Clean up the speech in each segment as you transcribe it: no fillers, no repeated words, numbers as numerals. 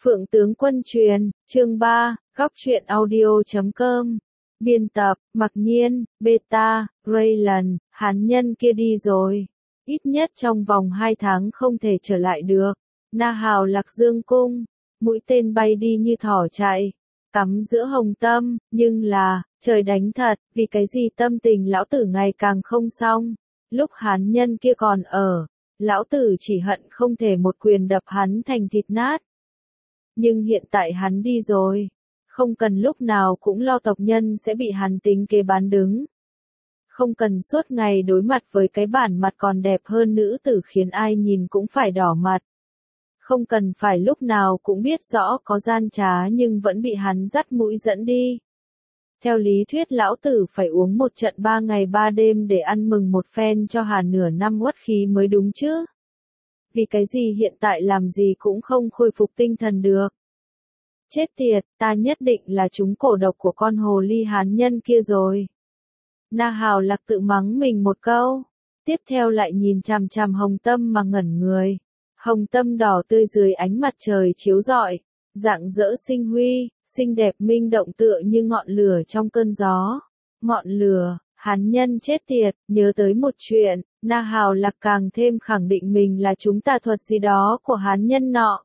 Phượng tướng quân truyền, chương 3, góc truyện audio.com. Biên tập, Mặc Nhiên, Beta, Raylan, hán nhân kia đi rồi. Ít nhất trong vòng 2 tháng không thể trở lại được. Na Hào Lạc Dương cung, mũi tên bay đi như thỏ chạy, cắm giữa hồng tâm, nhưng là, trời đánh thật, vì cái gì tâm tình lão tử ngày càng không xong. Lúc hán nhân kia còn ở, lão tử chỉ hận không thể một quyền đập hắn thành thịt nát. Nhưng hiện tại hắn đi rồi, không cần lúc nào cũng lo tộc nhân sẽ bị hắn tính kế bán đứng. Không cần suốt ngày đối mặt với cái bản mặt còn đẹp hơn nữ tử khiến ai nhìn cũng phải đỏ mặt. Không cần phải lúc nào cũng biết rõ có gian trá nhưng vẫn bị hắn dắt mũi dẫn đi. Theo lý thuyết lão tử phải uống một trận 3 ngày 3 đêm để ăn mừng một phen cho hà nửa năm uất khí mới đúng chứ. Vì cái gì hiện tại làm gì cũng không khôi phục tinh thần được. Chết tiệt, ta nhất định là trúng cổ độc của con hồ ly hán nhân kia rồi. Na Hào Lạc tự mắng mình một câu, tiếp theo lại nhìn chằm chằm hồng tâm mà ngẩn người. Hồng tâm đỏ tươi dưới ánh mặt trời chiếu rọi, rạng rỡ sinh huy, xinh đẹp minh động tựa như ngọn lửa trong cơn gió. Ngọn lửa, hán nhân chết tiệt, nhớ tới một chuyện, Na Hào Lạc càng thêm khẳng định mình là chúng tà thuật gì đó của hán nhân nọ.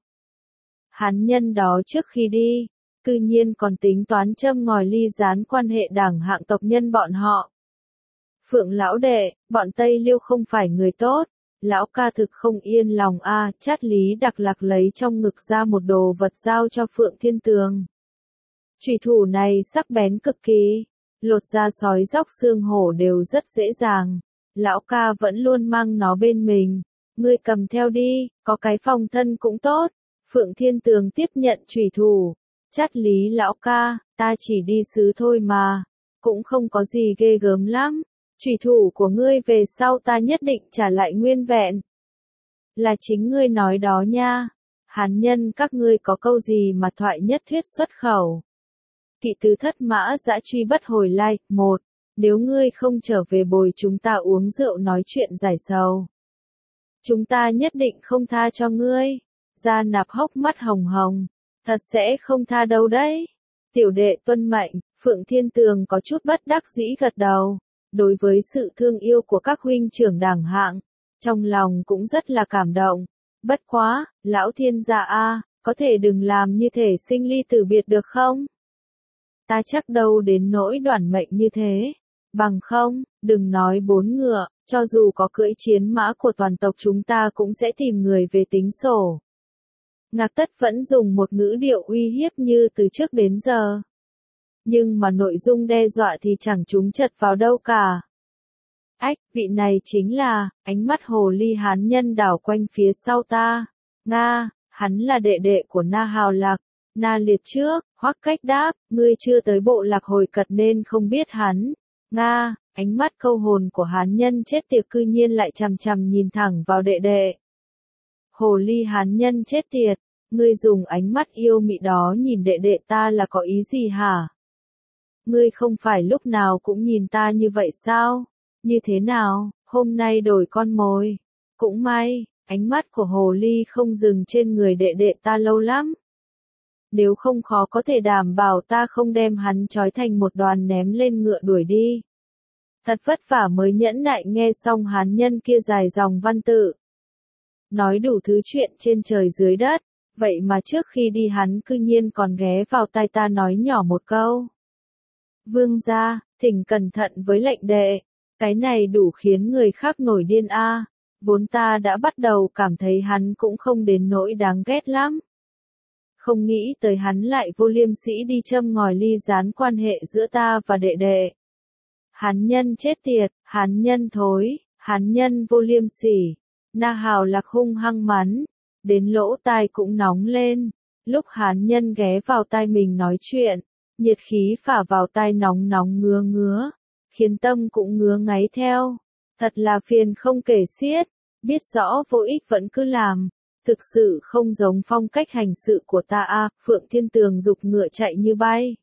Hán nhân đó trước khi đi, cư nhiên còn tính toán châm ngòi ly gián quan hệ đảng hạng tộc nhân bọn họ. Phượng lão đệ, bọn Tây Liêu không phải người tốt, lão ca thực không yên lòng a. Chát Lý Đặc Lạc lấy trong ngực ra một đồ vật giao cho Phượng Thiên Tường. Chủy thủ này sắc bén cực kỳ, lột da sói róc xương hổ đều rất dễ dàng. Lão ca vẫn luôn mang nó bên mình, ngươi cầm theo đi, có cái phòng thân cũng tốt. Phượng Thiên Tường tiếp nhận chủy thủ. Chát Lý lão ca, ta chỉ đi xứ thôi mà, cũng không có gì ghê gớm lắm. Chủy thủ của ngươi về sau ta nhất định trả lại nguyên vẹn. Là chính ngươi nói đó nha. Hán nhân các ngươi có câu gì mà thoại nhất thuyết xuất khẩu. Kỵ tứ thất mã dã truy bất hồi lai. 1. Nếu ngươi không trở về bồi chúng ta uống rượu nói chuyện giải sầu, chúng ta nhất định không tha cho ngươi. Gia Nạp hốc mắt hồng hồng, thật sẽ không tha đâu đấy. Tiểu đệ tuân mệnh. Phượng Thiên Tường có chút bất đắc dĩ gật đầu. Đối với sự thương yêu của các huynh trưởng đảng hạng, trong lòng cũng rất là cảm động. Bất quá, lão thiên gia a, có thể đừng làm như thể sinh ly tử biệt được không? Ta chắc đâu đến nỗi đoản mệnh như thế. Bằng không, đừng nói 4 ngựa, cho dù có cưỡi chiến mã của toàn tộc chúng ta cũng sẽ tìm người về tính sổ. Ngạc Tất vẫn dùng một ngữ điệu uy hiếp như từ trước đến giờ. Nhưng mà nội dung đe dọa thì chẳng trúng chật vào đâu cả. Ách, vị này chính là, ánh mắt hồ ly hán nhân đảo quanh phía sau ta. Nga, hắn là đệ đệ của Na Hào Lạc. Na Liệt trước, Hoắc Cách đáp, ngươi chưa tới bộ lạc hồi cật nên không biết hắn. Nga, ánh mắt câu hồn của hán nhân chết tiệt cư nhiên lại chằm chằm nhìn thẳng vào đệ đệ. Hồ ly hán nhân chết tiệt, ngươi dùng ánh mắt yêu mị đó nhìn đệ đệ ta là có ý gì hả? Ngươi không phải lúc nào cũng nhìn ta như vậy sao? Như thế nào, hôm nay đổi con mồi? Cũng may, ánh mắt của hồ ly không dừng trên người đệ đệ ta lâu lắm. Nếu không khó có thể đảm bảo ta không đem hắn trói thành một đoàn ném lên ngựa đuổi đi. Thật vất vả mới nhẫn nại nghe xong hán nhân kia dài dòng văn tự. Nói đủ thứ chuyện trên trời dưới đất, vậy mà trước khi đi hắn cư nhiên còn ghé vào tai ta nói nhỏ một câu. Vương gia, thỉnh cẩn thận với lệnh đệ, cái này đủ khiến người khác nổi điên a. Vốn ta đã bắt đầu cảm thấy hắn cũng không đến nỗi đáng ghét lắm. Không nghĩ tới hắn lại vô liêm sỉ đi châm ngòi ly gián quan hệ giữa ta và đệ đệ. Hán nhân chết tiệt, hán nhân thối, hán nhân vô liêm sỉ. Na Hào Lạc hung hăng mắng, đến lỗ tai cũng nóng lên. Lúc hán nhân ghé vào tai mình nói chuyện, nhiệt khí phả vào tai nóng nóng ngứa ngứa, khiến tâm cũng ngứa ngáy theo. Thật là phiền không kể xiết, biết rõ vô ích vẫn cứ làm. Thực sự không giống phong cách hành sự của ta a. Phượng Thiên Tường giục ngựa chạy như bay.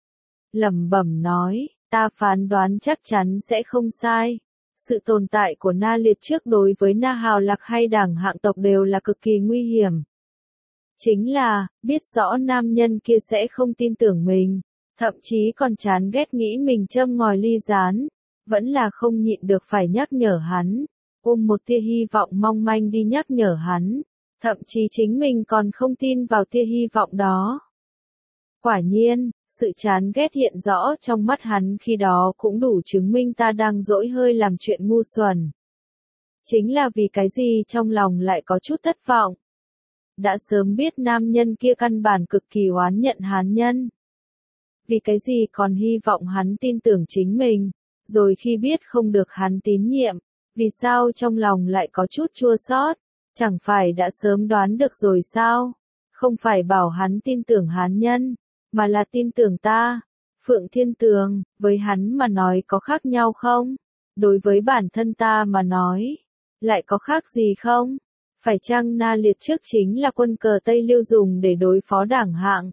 Lẩm bẩm nói, ta phán đoán chắc chắn sẽ không sai. Sự tồn tại của Na Liệt trước đối với Na Hào Lạc hay đảng hạng tộc đều là cực kỳ nguy hiểm. Chính là, biết rõ nam nhân kia sẽ không tin tưởng mình, thậm chí còn chán ghét nghĩ mình châm ngòi ly gián, vẫn là không nhịn được phải nhắc nhở hắn, ôm một tia hy vọng mong manh đi nhắc nhở hắn, thậm chí chính mình còn không tin vào tia hy vọng đó. Quả nhiên, sự chán ghét hiện rõ trong mắt hắn khi đó cũng đủ chứng minh ta đang dỗi hơi làm chuyện ngu xuẩn. Chính là vì cái gì trong lòng lại có chút thất vọng. Đã sớm biết nam nhân kia căn bản cực kỳ oán nhận hắn nhân. Vì cái gì còn hy vọng hắn tin tưởng chính mình, rồi khi biết không được hắn tín nhiệm, vì sao trong lòng lại có chút chua xót, chẳng phải đã sớm đoán được rồi sao? Không phải bảo hắn tin tưởng hắn nhân, mà là tin tưởng ta. Phượng Thiên Tường, với hắn mà nói có khác nhau không? Đối với bản thân ta mà nói, lại có khác gì không? Phải chăng Na Liệt trước chính là quân cờ Tây Liêu dùng để đối phó Đảng Hạng?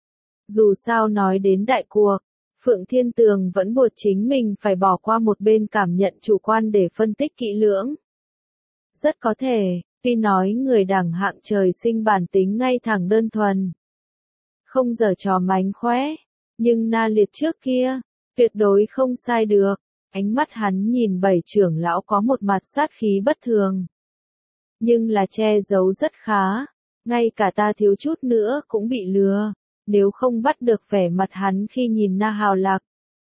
Dù sao nói đến đại cuộc, Phượng Thiên Tường vẫn buộc chính mình phải bỏ qua một bên cảm nhận chủ quan để phân tích kỹ lưỡng. Rất có thể, tuy nói người Đảng Hạng trời sinh bản tính ngay thẳng đơn thuần, không giở trò mánh khóe, nhưng Na Liệt trước kia, tuyệt đối không sai được. Ánh mắt hắn nhìn bảy trưởng lão có một mặt sát khí bất thường, nhưng là che giấu rất khá, ngay cả ta thiếu chút nữa cũng bị lừa, nếu không bắt được vẻ mặt hắn khi nhìn Na Hào Lạc.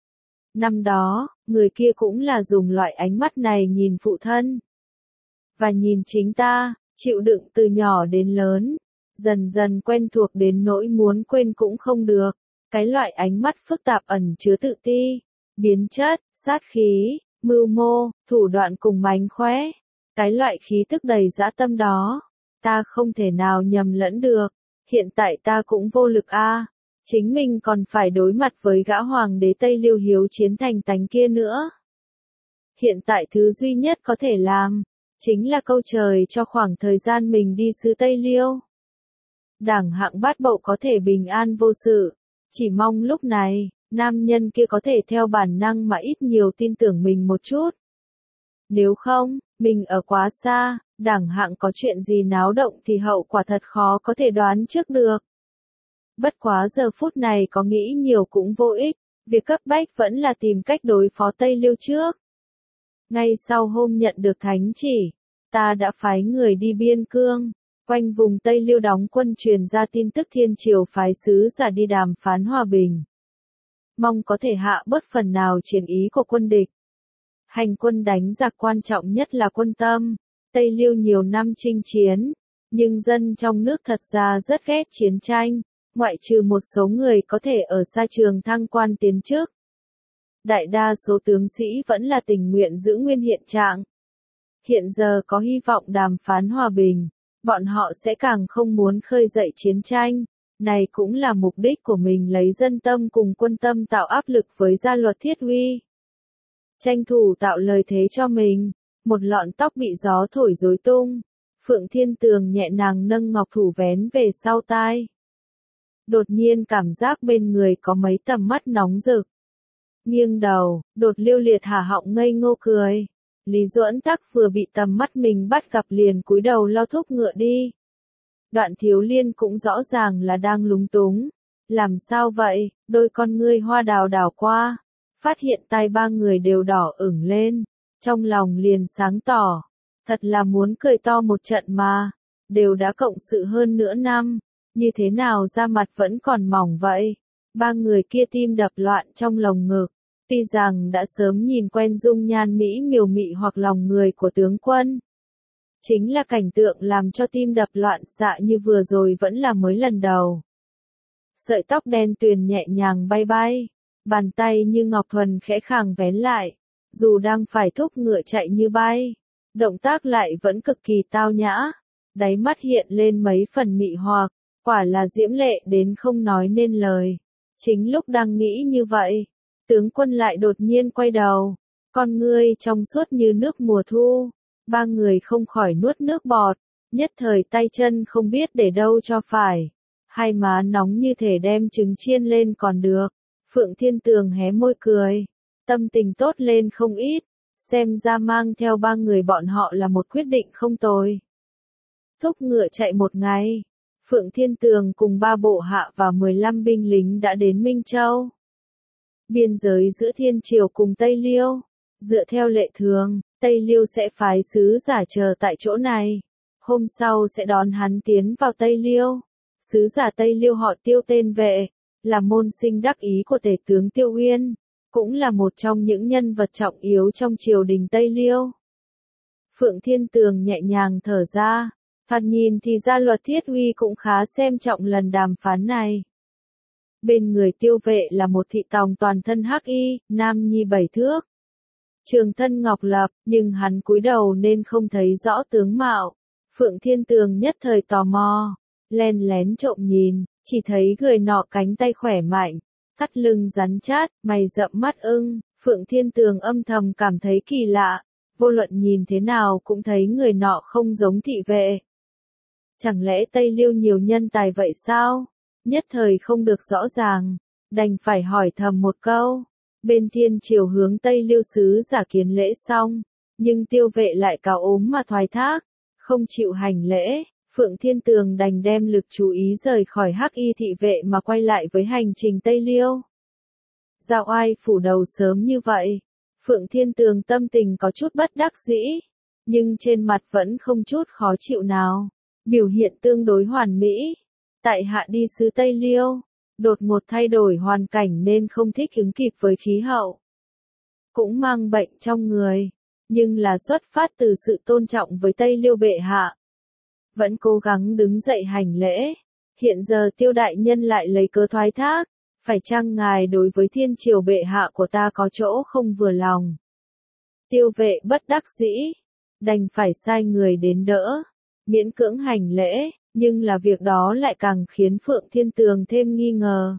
Năm đó, người kia cũng là dùng loại ánh mắt này nhìn phụ thân, và nhìn chính ta, chịu đựng từ nhỏ đến lớn, dần dần quen thuộc đến nỗi muốn quên cũng không được, cái loại ánh mắt phức tạp ẩn chứa tự ti, biến chất, sát khí, mưu mô, thủ đoạn cùng mánh khóe. Cái loại khí tức đầy dã tâm đó, ta không thể nào nhầm lẫn được. Hiện tại ta cũng vô lực a, chính mình còn phải đối mặt với gã hoàng đế Tây Liêu hiếu chiến thành tánh kia nữa. Hiện tại thứ duy nhất có thể làm, chính là câu trời cho khoảng thời gian mình đi xứ Tây Liêu. Đảng Hạng Bát Bậu có thể bình an vô sự, chỉ mong lúc này, nam nhân kia có thể theo bản năng mà ít nhiều tin tưởng mình một chút. Nếu không, mình ở quá xa, Đảng Hạng có chuyện gì náo động thì hậu quả thật khó có thể đoán trước được. Bất quá giờ phút này có nghĩ nhiều cũng vô ích, việc cấp bách vẫn là tìm cách đối phó Tây Liêu trước. Ngay sau hôm nhận được thánh chỉ, ta đã phái người đi biên cương, quanh vùng Tây Liêu đóng quân truyền ra tin tức Thiên Triều phái sứ giả đi đàm phán hòa bình. Mong có thể hạ bớt phần nào chiến ý của quân địch. Hành quân đánh giặc quan trọng nhất là quân tâm. Tây Liêu nhiều năm chinh chiến, nhưng dân trong nước thật ra rất ghét chiến tranh, ngoại trừ một số người có thể ở xa trường thăng quan tiến chức. Đại đa số tướng sĩ vẫn là tình nguyện giữ nguyên hiện trạng. Hiện giờ có hy vọng đàm phán hòa bình, bọn họ sẽ càng không muốn khơi dậy chiến tranh. Này cũng là mục đích của mình, lấy dân tâm cùng quân tâm tạo áp lực với gia luật thiết uy. Tranh thủ tạo lời thế cho mình, một lọn tóc bị gió thổi rối tung. Phượng Thiên Tường nhẹ nhàng nâng ngọc thủ vén về sau tai. Đột nhiên cảm giác bên người có mấy tầm mắt nóng rực. Nghiêng đầu, đột Liêu Liệt hả họng ngây ngô cười. Lý Duẫn Tắc vừa bị tầm mắt mình bắt gặp liền cúi đầu lao thúc ngựa đi. Đoạn Thiếu Liên cũng rõ ràng là đang lúng túng. Làm sao vậy? Đôi con ngươi hoa đào đảo qua, phát hiện tai ba người đều đỏ ửng lên, trong lòng liền sáng tỏ. Thật là muốn cười to một trận mà, đều đã cộng sự hơn nửa năm, như thế nào da mặt vẫn còn mỏng vậy? Ba người kia tim đập loạn trong lồng ngực, tuy rằng đã sớm nhìn quen dung nhan mỹ miều mị hoặc lòng người của tướng quân. Chính là cảnh tượng làm cho tim đập loạn xạ như vừa rồi vẫn là mới lần đầu. Sợi tóc đen tuyền nhẹ nhàng bay bay, bàn tay như ngọc thuần khẽ khàng vén lại, dù đang phải thúc ngựa chạy như bay, động tác lại vẫn cực kỳ tao nhã, đáy mắt hiện lên mấy phần mị hoặc, quả là diễm lệ đến không nói nên lời. Chính lúc đang nghĩ như vậy, tướng quân lại đột nhiên quay đầu, con ngươi trong suốt như nước mùa thu. Ba người không khỏi nuốt nước bọt, nhất thời tay chân không biết để đâu cho phải. Hai má nóng như thể đem trứng chiên lên còn được. Phượng Thiên Tường hé môi cười, tâm tình tốt lên không ít, xem ra mang theo ba người bọn họ là một quyết định không tồi. Thúc ngựa chạy một ngày, Phượng Thiên Tường cùng 3 bộ hạ và 15 binh lính đã đến Minh Châu. Biên giới giữa Thiên Triều cùng Tây Liêu. Dựa theo lệ thường, Tây Liêu sẽ phái sứ giả chờ tại chỗ này. Hôm sau sẽ đón hắn tiến vào Tây Liêu. Sứ giả Tây Liêu họ Tiêu tên Vệ, là môn sinh đắc ý của tể tướng Tiêu Uyên, cũng là một trong những nhân vật trọng yếu trong triều đình Tây Liêu. Phượng Thiên Tường nhẹ nhàng thở ra, thoạt nhìn thì ra Luật Thiết Uy cũng khá xem trọng lần đàm phán này. Bên người Tiêu Vệ là một thị tòng toàn thân hắc y, nam nhi 7 thước. Trường thân ngọc lập, nhưng hắn cúi đầu nên không thấy rõ tướng mạo. Phượng Thiên Tường nhất thời tò mò, len lén trộm nhìn, chỉ thấy người nọ cánh tay khỏe mạnh, thắt lưng rắn chát, mày rậm mắt ưng. Phượng Thiên Tường âm thầm cảm thấy kỳ lạ, vô luận nhìn thế nào cũng thấy người nọ không giống thị vệ. Chẳng lẽ Tây Liêu nhiều nhân tài vậy sao? Nhất thời không được rõ ràng, đành phải hỏi thầm một câu. Bên Thiên Triều hướng Tây Liêu sứ giả kiến lễ xong, nhưng Tiêu Vệ lại cáo ốm mà thoái thác, không chịu hành lễ. Phượng Thiên Tường đành đem lực chú ý rời khỏi hắc y thị vệ mà quay lại với hành trình Tây Liêu. Giao Oai phủ đầu sớm như vậy, Phượng Thiên Tường tâm tình có chút bất đắc dĩ, nhưng trên mặt vẫn không chút khó chịu nào, biểu hiện tương đối hoàn mỹ. Tại hạ đi xứ Tây Liêu, đột ngột thay đổi hoàn cảnh nên không thích ứng kịp với khí hậu. Cũng mang bệnh trong người, nhưng là xuất phát từ sự tôn trọng với Tây Liêu bệ hạ. Vẫn cố gắng đứng dậy hành lễ. Hiện giờ Tiêu đại nhân lại lấy cớ thoái thác, phải chăng ngài đối với Thiên Triều bệ hạ của ta có chỗ không vừa lòng? Tiêu Vệ bất đắc dĩ, đành phải sai người đến đỡ, miễn cưỡng hành lễ, nhưng là việc đó lại càng khiến Phượng Thiên Tường thêm nghi ngờ.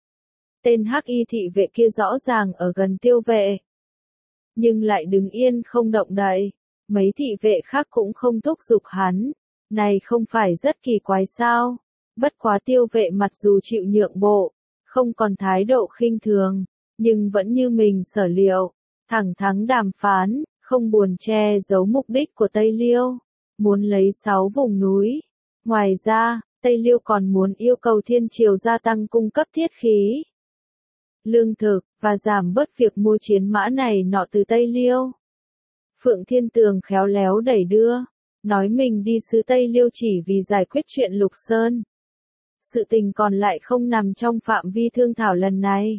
Tên hắc y thị vệ kia rõ ràng ở gần Tiêu Vệ, nhưng lại đứng yên không động đậy. Mấy thị vệ khác cũng không thúc giục hắn, này không phải rất kỳ quái sao? Bất quá Tiêu Vệ mặc dù chịu nhượng bộ, không còn thái độ khinh thường, nhưng vẫn như mình sở liệu, thẳng thắn đàm phán, không buồn che giấu mục đích của Tây Liêu, muốn lấy 6 vùng núi. Ngoài ra, Tây Liêu còn muốn yêu cầu Thiên Triều gia tăng cung cấp thiết khí, lương thực, và giảm bớt việc mua chiến mã này nọ từ Tây Liêu. Phượng Thiên Tường khéo léo đẩy đưa, nói mình đi xứ Tây Liêu chỉ vì giải quyết chuyện Lục Sơn. Sự tình còn lại không nằm trong phạm vi thương thảo lần này.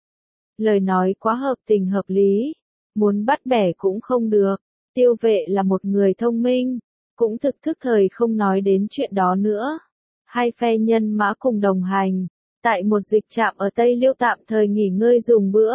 Lời nói quá hợp tình hợp lý, muốn bắt bẻ cũng không được. Tiêu Vệ là một người thông minh, cũng thực thức thời không nói đến chuyện đó nữa. Hai phe nhân mã cùng đồng hành, tại một dịch trạm ở Tây Liêu tạm thời nghỉ ngơi dùng bữa.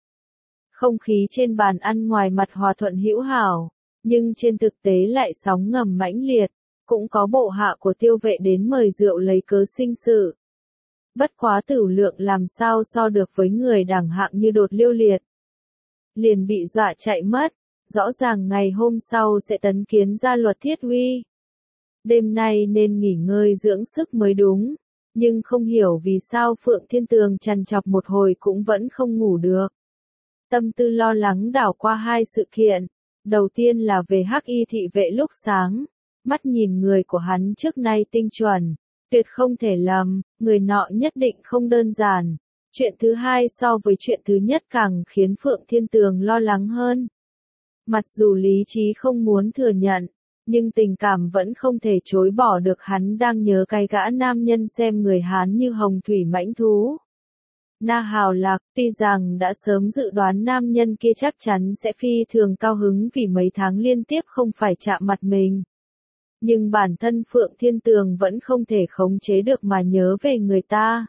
Không khí trên bàn ăn ngoài mặt hòa thuận hữu hảo, nhưng trên thực tế lại sóng ngầm mãnh liệt, cũng có bộ hạ của Tiêu Vệ đến mời rượu lấy cớ sinh sự. Bất quá tửu lượng làm sao so được với người đẳng hạng như Đột Liêu Liệt. Liền bị dọa chạy mất, rõ ràng ngày hôm sau sẽ tấn kiến ra Luật Thiết Uy. Đêm nay nên nghỉ ngơi dưỡng sức mới đúng, nhưng không hiểu vì sao Phượng Thiên Tường trằn trọc một hồi cũng vẫn không ngủ được. Tâm tư lo lắng đảo qua hai sự kiện, đầu tiên là về hắc y thị vệ lúc sáng, mắt nhìn người của hắn trước nay tinh chuẩn, tuyệt không thể lầm, người nọ nhất định không đơn giản. Chuyện thứ hai so với chuyện thứ nhất càng khiến Phượng Thiên Tường lo lắng hơn. Mặc dù lý trí không muốn thừa nhận, nhưng tình cảm vẫn không thể chối bỏ được, hắn đang nhớ cái gã nam nhân xem người Hán như hồng thủy mãnh thú. Na Hào Lạc, tuy rằng đã sớm dự đoán nam nhân kia chắc chắn sẽ phi thường cao hứng vì mấy tháng liên tiếp không phải chạm mặt mình. Nhưng bản thân Phượng Thiên Tường vẫn không thể khống chế được mà nhớ về người ta.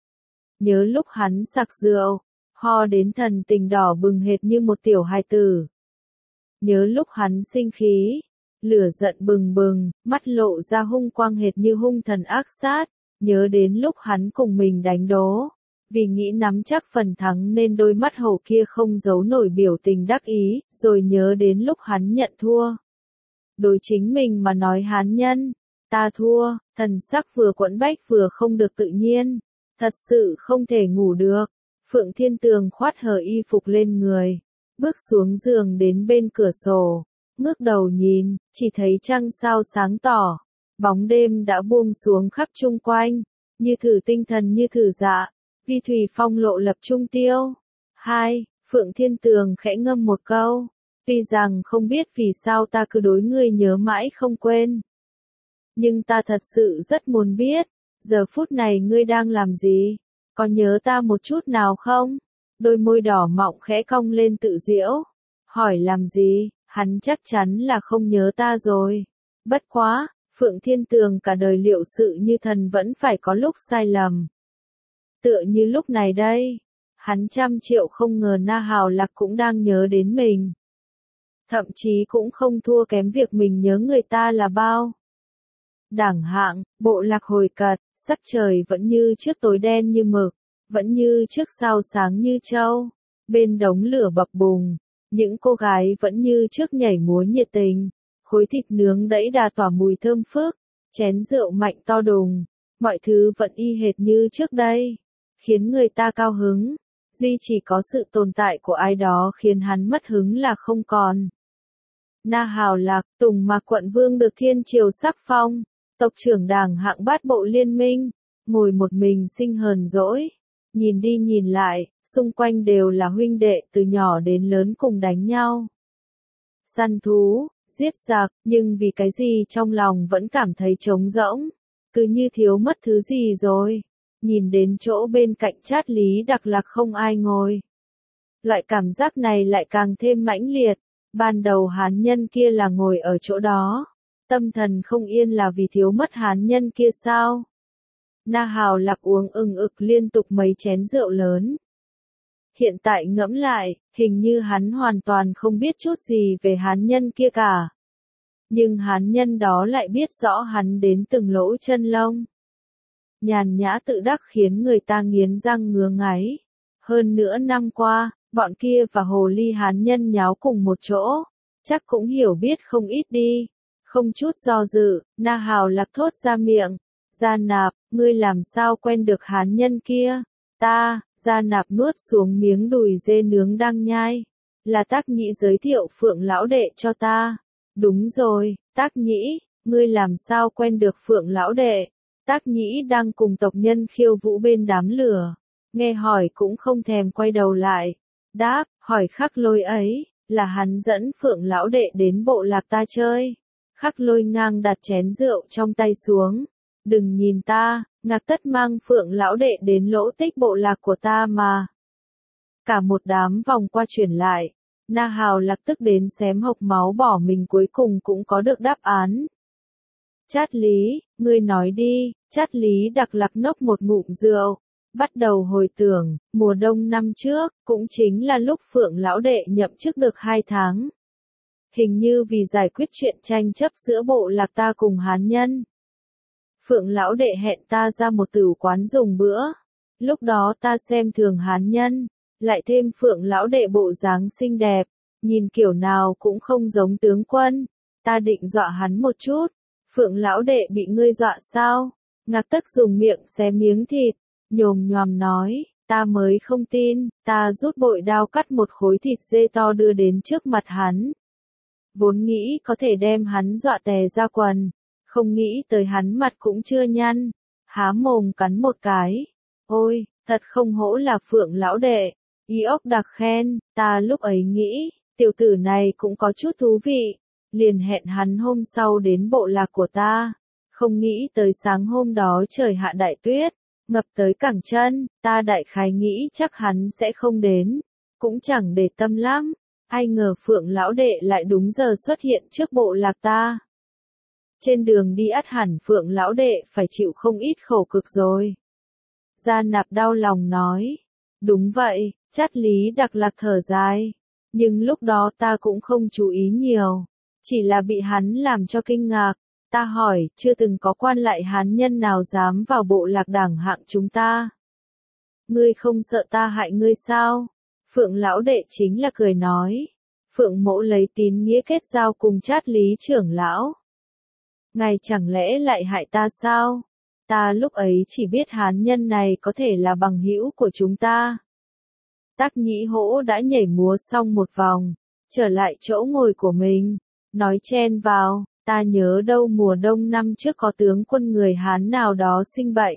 Nhớ lúc hắn sặc rượu, ho đến thần tình đỏ bừng hệt như một tiểu hài tử. Nhớ lúc hắn sinh khí, lửa giận bừng bừng, mắt lộ ra hung quang hệt như hung thần ác sát. Nhớ đến lúc hắn cùng mình đánh đố, vì nghĩ nắm chắc phần thắng nên đôi mắt hổ kia không giấu nổi biểu tình đắc ý, rồi nhớ đến lúc hắn nhận thua. Đối chính mình mà nói hán nhân, ta thua, thần sắc vừa quẫn bách vừa không được tự nhiên, thật sự không thể ngủ được. Phượng Thiên Tường khoát hở y phục lên người, bước xuống giường đến bên cửa sổ, ngước đầu nhìn, chỉ thấy trăng sao sáng tỏ, Bóng đêm đã buông xuống khắp chung quanh, như thử tinh thần như thử dạ, vi thủy phong lộ lập trung tiêu. 2. Phượng Thiên Tường khẽ ngâm một câu, tuy rằng không biết vì sao ta cứ đối ngươi nhớ mãi không quên. Nhưng ta thật sự rất muốn biết, giờ phút này ngươi đang làm gì? Có nhớ ta một chút nào không? Đôi môi đỏ mọng khẽ cong lên tự giễu. Hỏi làm gì? Hắn chắc chắn là không nhớ ta rồi. Bất quá, Phượng Thiên Tường cả đời liệu sự như thần vẫn phải có lúc sai lầm. Tựa như lúc này đây, hắn 100.000.000 không ngờ Na Hào Lạc cũng đang nhớ đến mình. Thậm chí cũng không thua kém việc mình nhớ người ta là bao. Đẳng hạng, bộ lạc hồi cật, sắc trời vẫn như trước tối đen như mực, vẫn như trước sao sáng như trâu. Bên đống lửa bập bùng, những cô gái vẫn như trước nhảy múa nhiệt tình, khối thịt nướng đẫy đà tỏa mùi thơm phức, chén rượu mạnh to đùng, mọi thứ vẫn y hệt như trước đây, khiến người ta cao hứng. Duy chỉ có sự tồn tại của ai đó khiến hắn mất hứng là không còn. Na Hào Lạc, Tùng Mạc quận vương được thiên triều sắc phong, tộc trưởng đảng hạng bát bộ liên minh, ngồi một mình sinh hờn dỗi, nhìn đi nhìn lại, xung quanh đều là huynh đệ từ nhỏ đến lớn cùng đánh nhau. Săn thú, giết giặc, nhưng vì cái gì trong lòng vẫn cảm thấy trống rỗng, cứ như thiếu mất thứ gì rồi. Nhìn đến chỗ bên cạnh Trát Lý Đặc Lạc không ai ngồi. Loại cảm giác này lại càng thêm mãnh liệt, ban đầu hán nhân kia là ngồi ở chỗ đó. Tâm thần không yên là vì thiếu mất hán nhân kia sao? Na Hào Lạc uống ừng ực liên tục mấy chén rượu lớn. Hiện tại ngẫm lại, hình như hắn hoàn toàn không biết chút gì về hán nhân kia cả. Nhưng hán nhân đó lại biết rõ hắn đến từng lỗ chân lông. Nhàn nhã tự đắc khiến người ta nghiến răng ngứa ngáy. Hơn nữa năm qua, bọn kia và hồ ly hán nhân nháo cùng một chỗ, chắc cũng hiểu biết không ít đi. Không chút do dự, Na Hào Lạc thốt ra miệng. Gia Nạp, ngươi làm sao quen được hán nhân kia? Gia Nạp nuốt xuống miếng đùi dê nướng đang nhai. Là Tác Nhĩ giới thiệu Phượng lão đệ cho ta. Đúng rồi, Tác Nhĩ, ngươi làm sao quen được Phượng lão đệ? Tác Nhĩ đang cùng tộc nhân khiêu vũ bên đám lửa. Nghe hỏi cũng không thèm quay đầu lại. Đáp, hỏi Khắc Lôi ấy, là hắn dẫn Phượng lão đệ đến bộ lạc ta chơi. Khắc Lôi ngang đặt chén rượu trong tay xuống. Đừng nhìn ta, Ngạc Tất mang Phượng lão đệ đến lỗ tích bộ lạc của ta mà. Cả một đám vòng qua chuyển lại. Na Hào Lạc tức đến xém hộc máu bỏ mình cuối cùng cũng có được đáp án. Trát Lý, ngươi nói đi. Trát Lý Đặc Lạc nốc một ngụm rượu. Bắt đầu hồi tưởng, mùa đông năm trước, cũng chính là lúc Phượng lão đệ nhậm chức được 2 tháng. Hình như vì giải quyết chuyện tranh chấp giữa bộ lạc ta cùng hán nhân. Phượng lão đệ hẹn ta ra một tử quán dùng bữa. Lúc đó ta xem thường hán nhân, lại thêm Phượng lão đệ bộ dáng xinh đẹp, nhìn kiểu nào cũng không giống tướng quân. Ta định dọa hắn một chút. Phượng lão đệ bị ngươi dọa sao? Ngạc Tất dùng miệng xé miếng thịt, nhồm nhoàm nói, ta mới không tin. Ta rút bội đao cắt một khối thịt dê to đưa đến trước mặt hắn. Vốn nghĩ có thể đem hắn dọa tè ra quần, không nghĩ tới hắn mặt cũng chưa nhăn, há mồm cắn một cái. Ôi, thật không hổ là Phượng lão đệ. Y ốc đặc khen, ta lúc ấy nghĩ, tiểu tử này cũng có chút thú vị. Liền hẹn hắn hôm sau đến bộ lạc của ta. Không nghĩ tới sáng hôm đó trời hạ đại tuyết, ngập tới cẳng chân, ta đại khái nghĩ chắc hắn sẽ không đến. Cũng chẳng để tâm lắm. Ai ngờ Phượng lão đệ lại đúng giờ xuất hiện trước bộ lạc ta. Trên đường đi ắt hẳn Phượng lão đệ phải chịu không ít khổ cực rồi. Gia Nạp đau lòng nói. Đúng vậy, Trát Lý Đặc Lạc thở dài. Nhưng lúc đó ta cũng không chú ý nhiều. Chỉ là bị hắn làm cho kinh ngạc. Ta hỏi, chưa từng có quan lại hán nhân nào dám vào bộ lạc đảng hạng chúng ta. Ngươi không sợ ta hại ngươi sao? Phượng lão đệ chính là cười nói. Phượng mẫu lấy tín nghĩa kết giao cùng Trát Lý trưởng lão. Ngài chẳng lẽ lại hại ta sao? Ta lúc ấy chỉ biết hán nhân này có thể là bằng hữu của chúng ta. Tác Nhĩ Hỗ đã nhảy múa xong một vòng, trở lại chỗ ngồi của mình, nói chen vào, Ta nhớ đâu mùa đông năm trước có tướng quân người Hán nào đó sinh bệnh.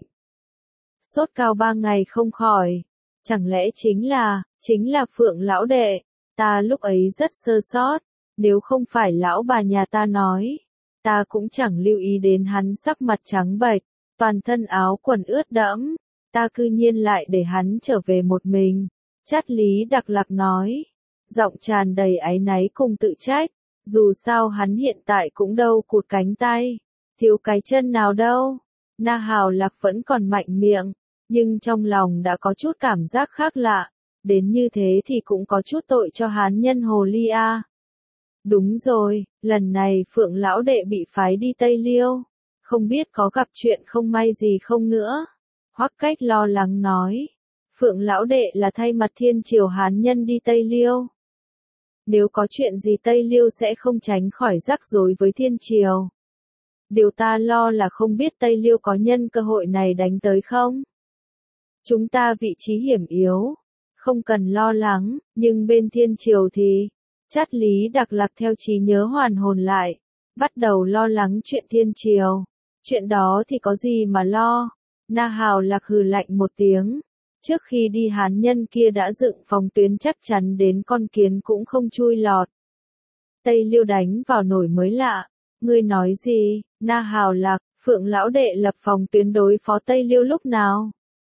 Sốt cao 3 ngày không khỏi. Chẳng lẽ chính là Phượng lão đệ. Ta lúc ấy rất sơ sót. Nếu không phải lão bà nhà ta nói, ta cũng chẳng lưu ý đến hắn sắc mặt trắng bệch, toàn thân áo quần ướt đẫm. Ta cư nhiên lại để hắn trở về một mình. Chát Lý Đặc Lạc nói, giọng tràn đầy áy náy cùng tự trách. Dù sao hắn hiện tại cũng đâu cụt cánh tay, thiếu cái chân nào đâu. Na Hào Lạc vẫn còn mạnh miệng, nhưng trong lòng đã có chút cảm giác khác lạ. Đến như thế thì cũng có chút tội cho hán nhân hồ ly a. Đúng rồi, lần này Phượng lão đệ bị phái đi Tây Liêu, không biết có gặp chuyện không may gì không nữa. Hoắc Cách lo lắng nói, Phượng lão đệ là thay mặt thiên triều hán nhân đi Tây Liêu. Nếu có chuyện gì Tây Liêu sẽ không tránh khỏi rắc rối với thiên triều. Điều ta lo là không biết Tây Liêu có nhân cơ hội này đánh tới không? Chúng ta vị trí hiểm yếu, không cần lo lắng, nhưng bên thiên triều thì... Chát Lý Đặc Lạc theo trí nhớ hoàn hồn lại, bắt đầu lo lắng chuyện thiên triều. Chuyện đó thì có gì mà lo? Na Hào Lạc hừ lạnh một tiếng. Trước khi đi hán nhân kia đã dựng phòng tuyến chắc chắn đến con kiến cũng không chui lọt. Tây Liêu đánh vào nổi mới lạ. Ngươi nói gì? Na Hào Lạc, Phượng lão đệ lập phòng tuyến đối phó Tây Liêu lúc nào?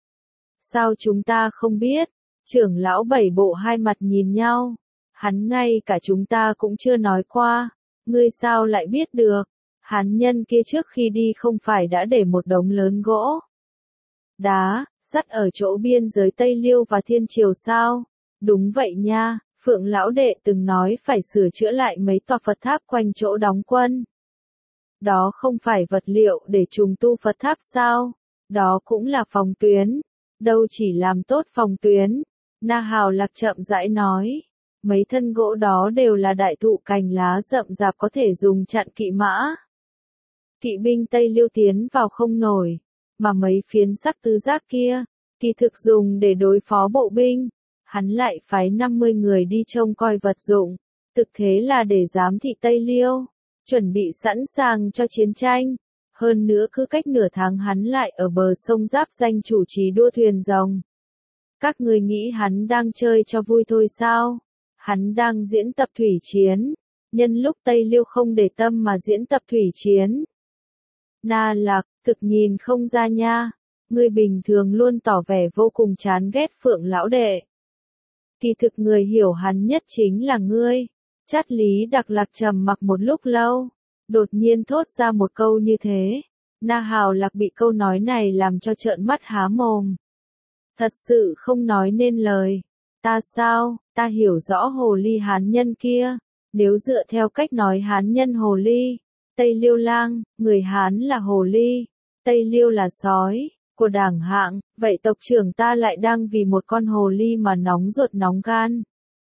Sao chúng ta không biết? Trưởng lão Bảy Bộ hai mặt nhìn nhau. Hắn ngay cả chúng ta cũng chưa nói qua. Ngươi sao lại biết được? Hán nhân kia trước khi đi không phải đã để một đống lớn gỗ đá, sắt ở chỗ biên giới Tây Liêu và Thiên Triều sao? Đúng vậy nha, Phượng lão đệ từng nói phải sửa chữa lại mấy tòa Phật tháp quanh chỗ đóng quân. Đó không phải vật liệu để trùng tu Phật tháp sao? Đó cũng là phòng tuyến. Đâu chỉ làm tốt phòng tuyến. Na Hào Lạc chậm rãi nói. Mấy thân gỗ đó đều là đại thụ cành lá rậm rạp có thể dùng chặn kỵ mã. Kỵ binh Tây Liêu tiến vào không nổi. Mà mấy phiến sắc tứ giác kia, kỳ thực dùng để đối phó bộ binh. Hắn lại phái 50 người đi trông coi vật dụng. Thực thế là để giám thị Tây Liêu. Chuẩn bị sẵn sàng cho chiến tranh. Hơn nữa cứ cách nửa tháng hắn lại ở bờ sông Giáp Danh chủ trì đua thuyền rồng. Các người nghĩ hắn đang chơi cho vui thôi sao? Hắn đang diễn tập thủy chiến. Nhân lúc Tây Liêu không để tâm mà diễn tập thủy chiến. Na Lạc, thực nhìn không ra nha. Ngươi bình thường luôn tỏ vẻ vô cùng chán ghét Phượng lão đệ. Kỳ thực người hiểu hắn nhất chính là ngươi. Chát Lý Đặc Lạc trầm mặc một lúc lâu. Đột nhiên thốt ra một câu như thế. Na Hào Lạc bị câu nói này làm cho trợn mắt há mồm. Thật sự không nói nên lời. Ta sao, ta hiểu rõ hồ ly hán nhân kia. Nếu dựa theo cách nói hán nhân hồ ly, Tây Liêu lang, người Hán là hồ ly, Tây Liêu là sói, của đảng hạng, vậy tộc trưởng ta lại đang vì một con hồ ly mà nóng ruột nóng gan.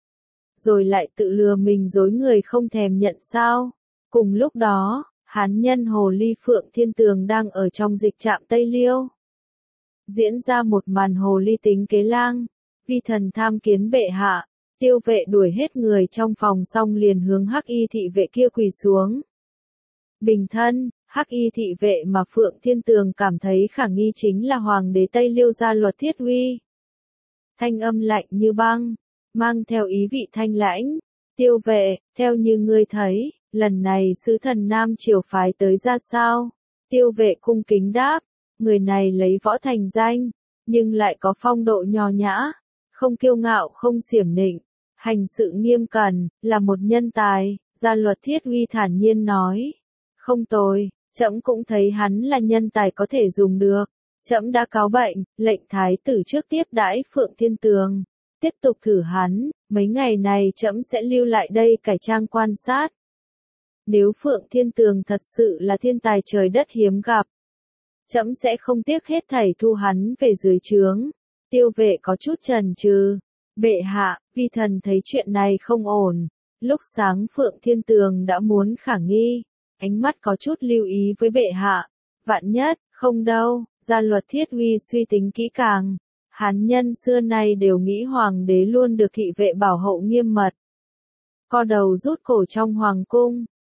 Rồi lại tự lừa mình dối người không thèm nhận sao. Cùng lúc đó, hán nhân hồ ly Phượng Thiên Tường đang ở trong dịch trạm Tây Liêu. Diễn ra một màn hồ ly tính kế lang, vi thần tham kiến bệ hạ, tiêu vệ đuổi hết người trong phòng xong liền hướng Hắc Y thị vệ kia quỳ xuống. Bình thân, Hắc Y thị vệ mà Phượng Thiên Tường cảm thấy khả nghi chính là Hoàng đế Tây Liêu gia luật thiết uy. Thanh âm lạnh như băng, mang theo ý vị thanh lãnh. Tiêu vệ, theo như ngươi thấy, lần này sứ thần Nam Triều phái tới ra sao? Tiêu vệ cung kính đáp, người này lấy võ thành danh, nhưng lại có phong độ nho nhã, không kiêu ngạo không xiểm nịnh, hành sự nghiêm cẩn, là một nhân tài. Gia luật thiết uy thản nhiên nói. Không tồi, trẫm cũng thấy hắn là nhân tài có thể dùng được. Trẫm đã cáo bệnh, lệnh thái tử trước tiếp đãi Phượng Thiên Tường. Tiếp tục thử hắn, mấy ngày này trẫm sẽ lưu lại đây cải trang quan sát. Nếu Phượng Thiên Tường thật sự là thiên tài trời đất hiếm gặp, trẫm sẽ không tiếc hết thảy thu hắn về dưới trướng. Tiêu vệ có chút chần chừ. Bệ hạ, vi thần thấy chuyện này không ổn. Lúc sáng Phượng Thiên Tường đã muốn khả nghi. Ánh mắt có chút lưu ý với bệ hạ. Vạn nhất, không đâu, gia luật thiết uy suy tính kỹ càng. Hán nhân xưa nay đều nghĩ hoàng đế luôn được thị vệ bảo hộ nghiêm mật. Co đầu rút cổ trong hoàng cung.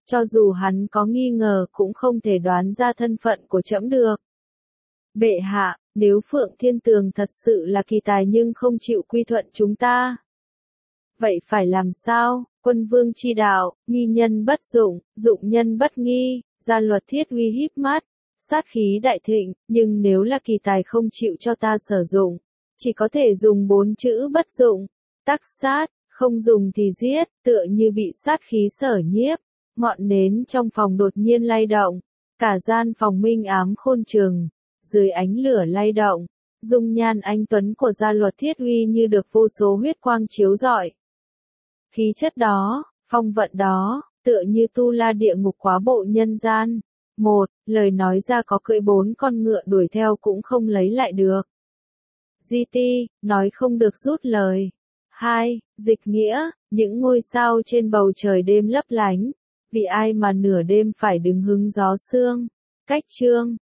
cho dù hắn có nghi ngờ cũng không thể đoán ra thân phận của trẫm được. Bệ hạ, nếu Phượng Thiên Tường thật sự là kỳ tài nhưng không chịu quy thuận chúng ta, vậy phải làm sao? Quân vương chi đạo, nghi nhân bất dụng, dụng nhân bất nghi, gia luật thiết uy híp mắt, sát khí đại thịnh, nhưng nếu là kỳ tài không chịu cho ta sử dụng, chỉ có thể dùng 4 chữ bất dụng, tắc sát, không dùng thì giết, tựa như bị sát khí sở nhiếp, ngọn nến trong phòng đột nhiên lay động, cả gian phòng minh ám khôn trừng, dưới ánh lửa lay động, dung nhan anh tuấn của gia luật thiết uy như được vô số huyết quang chiếu rọi. Khí chất đó, phong vận đó, tựa như tu la địa ngục quá bộ nhân gian. Một, lời nói ra có cưỡi 4 con ngựa đuổi theo cũng không lấy lại được. GT, nói không được rút lời. 2. Dịch nghĩa, những ngôi sao trên bầu trời đêm lấp lánh, vì ai mà nửa đêm phải đứng hứng gió sương. Cách chương